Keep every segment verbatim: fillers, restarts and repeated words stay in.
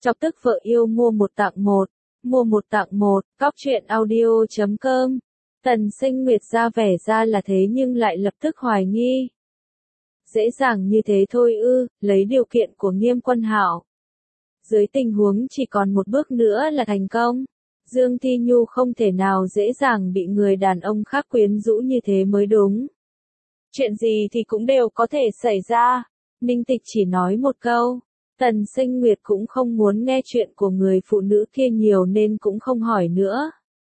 Chọc tức vợ yêu mua một tặng một, mua một tặng một, cóc truyện audio chấm com. Tần Sinh Nguyệt ra vẻ ra là thế nhưng lại lập tức hoài nghi. Dễ dàng như thế thôi ư, lấy điều kiện của Nghiêm Quân Hạo. Dưới tình huống chỉ còn một bước nữa là thành công, Dương Thi Nhu không thể nào dễ dàng bị người đàn ông khác quyến rũ như thế mới đúng. Chuyện gì thì cũng đều có thể xảy ra. Ninh Tịch chỉ nói một câu. Tần Sinh Nguyệt cũng không muốn nghe chuyện của người phụ nữ kia nhiều nên cũng không hỏi nữa.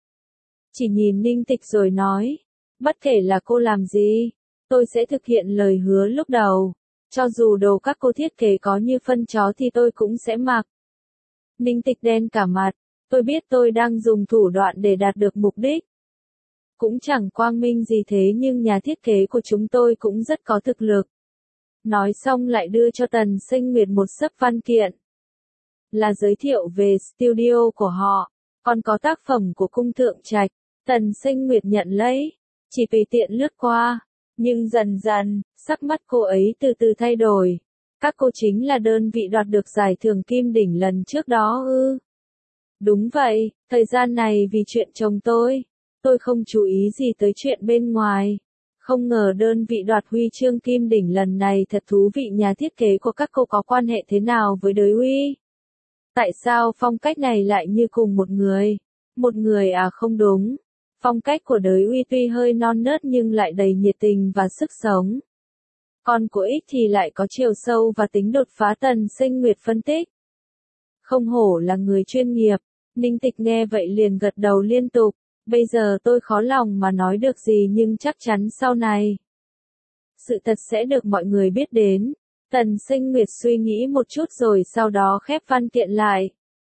Chỉ nhìn Ninh Tịch rồi nói, bất kể là cô làm gì, tôi sẽ thực hiện lời hứa lúc đầu. Cho dù đồ các cô thiết kế có như phân chó thì tôi cũng sẽ mặc. Ninh Tịch đen cả mặt, tôi biết tôi đang dùng thủ đoạn để đạt được mục đích. Cũng chẳng quang minh gì thế nhưng nhà thiết kế của chúng tôi cũng rất có thực lực. Nói xong lại đưa cho Tần Sinh Nguyệt một xấp văn kiện. Là giới thiệu về studio của họ, còn có tác phẩm của cung thượng trạch. Tần Sinh Nguyệt nhận lấy, chỉ tùy tiện lướt qua. Nhưng dần dần, sắc mắt cô ấy từ từ thay đổi. Các cô chính là đơn vị đoạt được giải thưởng Kim Đỉnh lần trước đó ư? Đúng vậy, thời gian này vì chuyện chồng tôi, tôi không chú ý gì tới chuyện bên ngoài. Không ngờ đơn vị đoạt huy chương Kim Đỉnh lần này thật thú vị. Nhà thiết kế của các cô có quan hệ thế nào với Đới Uy? Tại sao phong cách này lại như cùng một người? Một người à không đúng. Phong cách của Đới Uy tuy hơi non nớt nhưng lại đầy nhiệt tình và sức sống. Còn của Ích thì lại có chiều sâu và tính đột phá. Tần Sinh Nguyệt phân tích. Không hổ là người chuyên nghiệp. Ninh Tịch nghe vậy liền gật đầu liên tục. Bây giờ tôi khó lòng mà nói được gì nhưng chắc chắn sau này sự thật sẽ được mọi người biết đến. Tần Sinh Nguyệt suy nghĩ một chút rồi sau đó khép văn kiện lại.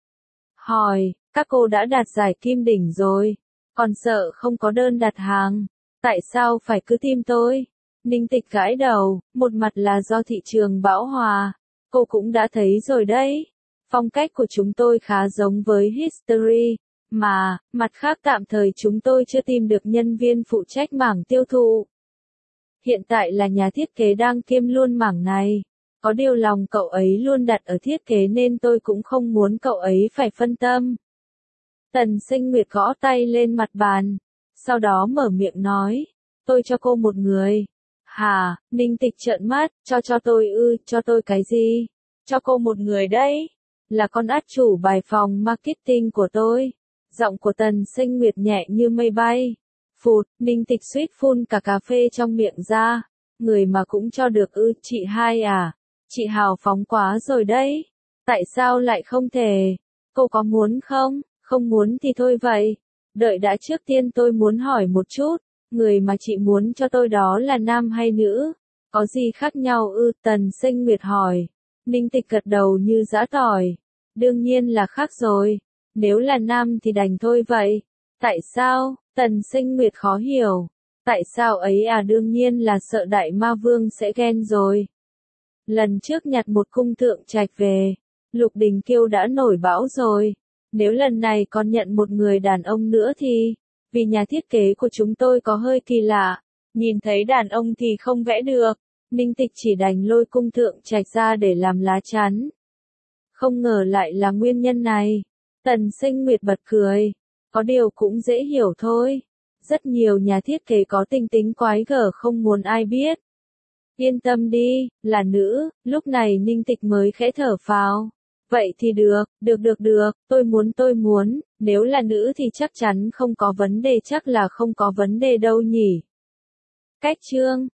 Hỏi, các cô đã đạt giải Kim Đỉnh rồi, còn sợ không có đơn đặt hàng, tại sao phải cứ tìm tôi? Ninh Tịch gãi đầu, một mặt là do thị trường bão hòa, cô cũng đã thấy rồi đấy. Phong cách của chúng tôi khá giống với History. Mà, mặt khác tạm thời chúng tôi chưa tìm được nhân viên phụ trách mảng tiêu thụ. Hiện tại là nhà thiết kế đang kiêm luôn mảng này. Có điều lòng cậu ấy luôn đặt ở thiết kế nên tôi cũng không muốn cậu ấy phải phân tâm. Tần Sinh Nguyệt gõ tay lên mặt bàn. Sau đó mở miệng nói. Tôi cho cô một người. Hả, Ninh Tịch trợn mắt, cho cho tôi ư, cho tôi cái gì? Cho cô một người đấy. Là con át chủ bài phòng marketing của tôi. Giọng của Tần Sinh Nguyệt nhẹ như mây bay. Phụt, Ninh Tịch suýt phun cả cà phê trong miệng ra. Người mà cũng cho được ư, chị hai à? Chị hào phóng quá rồi đấy. Tại sao lại không thể? Cô có muốn không? Không muốn thì thôi vậy. Đợi đã, trước tiên tôi muốn hỏi một chút. Người mà chị muốn cho tôi đó là nam hay nữ? Có gì khác nhau ư? Tần Sinh Nguyệt hỏi. Ninh Tịch gật đầu như giã tỏi. Đương nhiên là khác rồi. Nếu là nam thì đành thôi vậy. Tại sao? Tần Sinh Nguyệt khó hiểu. Tại sao ấy à? Đương nhiên là sợ đại ma vương sẽ ghen rồi. Lần trước nhặt một cung thượng trạch về, Lục Đình Kiêu đã nổi bão rồi. Nếu lần này còn nhận một người đàn ông nữa thì, vì nhà thiết kế của chúng tôi có hơi kỳ lạ, nhìn thấy đàn ông thì không vẽ được. Ninh Tịch chỉ đành lôi cung thượng trạch ra để làm lá chắn. Không ngờ lại là nguyên nhân này. Tần Sinh Nguyệt bật cười. Có điều cũng dễ hiểu thôi. Rất nhiều nhà thiết kế có tính tính quái gở không muốn ai biết. Yên tâm đi, là nữ. Lúc này Ninh Tịch mới khẽ thở phào. Vậy thì được, được được được, tôi muốn tôi muốn. Nếu là nữ thì chắc chắn không có vấn đề, chắc là không có vấn đề đâu nhỉ. Cách chương